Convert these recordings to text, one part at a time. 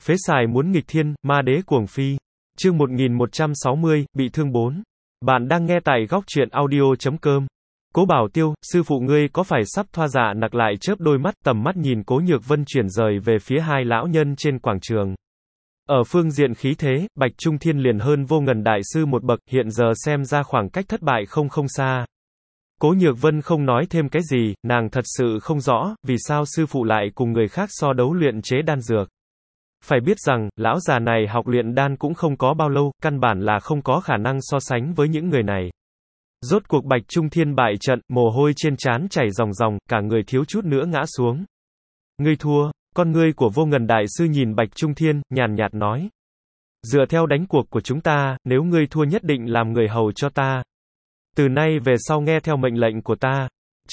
Phế xài muốn nghịch thiên, ma đế cuồng phi. Chương 1160, bị thương 4. Bạn đang nghe tại góc truyện audio.com. Cố Bảo Tiêu, sư phụ ngươi có phải sắp thoa dạ nặc lại chớp đôi mắt, tầm mắt nhìn Cố Nhược Vân chuyển rời về phía hai lão nhân trên quảng trường. Ở phương diện khí thế, Bạch Trung Thiên liền hơn Vô Ngần đại sư một bậc, hiện giờ xem ra khoảng cách thất bại không xa. Cố Nhược Vân không nói thêm cái gì, nàng thật sự không rõ, vì sao sư phụ lại cùng người khác so đấu luyện chế đan dược. Phải biết rằng, lão già này học luyện đan cũng không có bao lâu, căn bản là không có khả năng so sánh với những người này. Rốt cuộc Bạch Trung Thiên bại trận, mồ hôi trên trán chảy ròng ròng, cả người thiếu chút nữa ngã xuống. Ngươi thua, con ngươi của Vô Ngần đại sư nhìn Bạch Trung Thiên, nhàn nhạt nói. Dựa theo đánh cuộc của chúng ta, nếu ngươi thua nhất định làm người hầu cho ta. Từ nay về sau nghe theo mệnh lệnh của ta.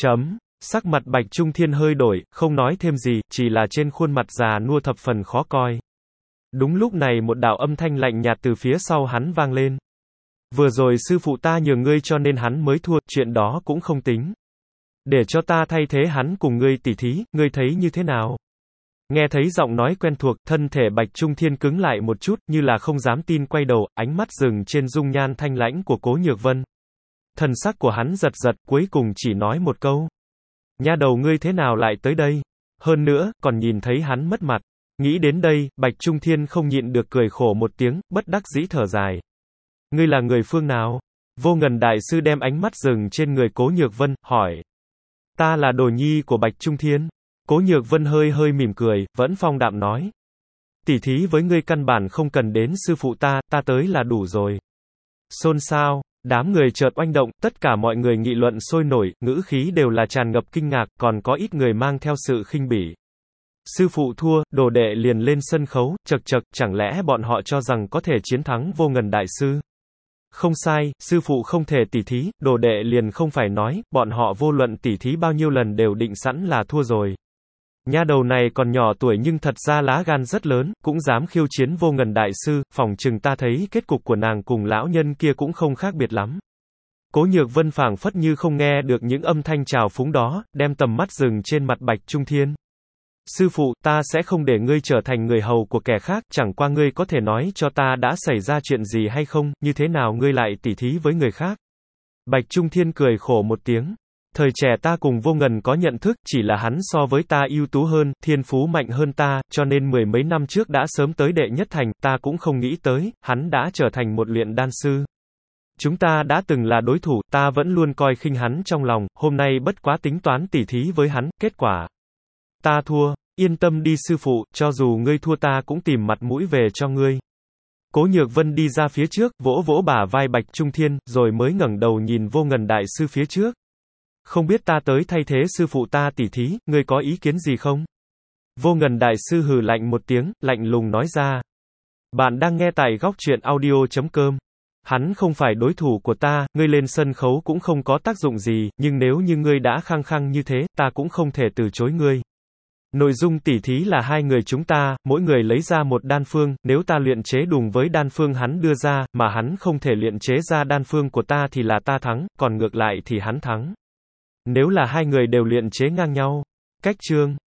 Sắc mặt Bạch Trung Thiên hơi đổi, không nói thêm gì, chỉ là trên khuôn mặt già nua thập phần khó coi. Đúng lúc này một đạo âm thanh lạnh nhạt từ phía sau hắn vang lên. Vừa rồi sư phụ ta nhường ngươi cho nên hắn mới thua, chuyện đó cũng không tính. Để cho ta thay thế hắn cùng ngươi tỉ thí, ngươi thấy như thế nào? Nghe thấy giọng nói quen thuộc, thân thể Bạch Trung Thiên cứng lại một chút, như là không dám tin quay đầu, ánh mắt dừng trên dung nhan thanh lãnh của Cố Nhược Vân. Thần sắc của hắn giật giật, cuối cùng chỉ nói một câu. Nha đầu ngươi thế nào lại tới đây? Hơn nữa, còn nhìn thấy hắn mất mặt. Nghĩ đến đây, Bạch Trung Thiên không nhịn được cười khổ một tiếng, bất đắc dĩ thở dài. Ngươi là người phương nào? Vô Ngần đại sư đem ánh mắt dừng trên người Cố Nhược Vân, hỏi. Ta là đồ nhi của Bạch Trung Thiên. Cố Nhược Vân hơi mỉm cười, vẫn phong đạm nói. Tỉ thí với ngươi căn bản không cần đến sư phụ ta tới là đủ rồi. Xôn xao. Đám người chợt oanh động, tất cả mọi người nghị luận sôi nổi, ngữ khí đều là tràn ngập kinh ngạc, còn có ít người mang theo sự khinh bỉ. Sư phụ thua, đồ đệ liền lên sân khấu, chậc, chẳng lẽ bọn họ cho rằng có thể chiến thắng Vô Ngần đại sư? Không sai, sư phụ không thể tỉ thí, đồ đệ liền không phải nói, bọn họ vô luận tỉ thí bao nhiêu lần đều định sẵn là thua rồi. Nha đầu này còn nhỏ tuổi nhưng thật ra lá gan rất lớn, cũng dám khiêu chiến Vô Ngần đại sư, phỏng chừng ta thấy kết cục của nàng cùng lão nhân kia cũng không khác biệt lắm. Cố Nhược Vân phảng phất như không nghe được những âm thanh trào phúng đó, đem tầm mắt dừng trên mặt Bạch Trung Thiên. Sư phụ, ta sẽ không để ngươi trở thành người hầu của kẻ khác, chẳng qua ngươi có thể nói cho ta đã xảy ra chuyện gì hay không, như thế nào ngươi lại tỉ thí với người khác. Bạch Trung Thiên cười khổ một tiếng. Thời trẻ ta cùng Vô Ngần có nhận thức, chỉ là hắn so với ta ưu tú hơn, thiên phú mạnh hơn ta, cho nên mười mấy năm trước đã sớm tới đệ nhất thành, ta cũng không nghĩ tới, hắn đã trở thành một luyện đan sư. Chúng ta đã từng là đối thủ, ta vẫn luôn coi khinh hắn trong lòng, hôm nay bất quá tính toán tỉ thí với hắn, kết quả. Ta thua, yên tâm đi sư phụ, cho dù ngươi thua ta cũng tìm mặt mũi về cho ngươi. Cố Nhược Vân đi ra phía trước, vỗ vỗ bả vai Bạch Trung Thiên, rồi mới ngẩng đầu nhìn Vô Ngần đại sư phía trước. Không biết ta tới thay thế sư phụ ta tỉ thí, ngươi có ý kiến gì không? Vô Ngần đại sư hừ lạnh một tiếng, lạnh lùng nói ra. Bạn đang nghe tại góc truyện audio.com. Hắn không phải đối thủ của ta, ngươi lên sân khấu cũng không có tác dụng gì, nhưng nếu như ngươi đã khăng khăng như thế, ta cũng không thể từ chối ngươi. Nội dung tỉ thí là hai người chúng ta, mỗi người lấy ra một đan phương, nếu ta luyện chế đùng với đan phương hắn đưa ra, mà hắn không thể luyện chế ra đan phương của ta thì là ta thắng, còn ngược lại thì hắn thắng. Nếu là hai người đều luyện chế ngang nhau. Cách chương.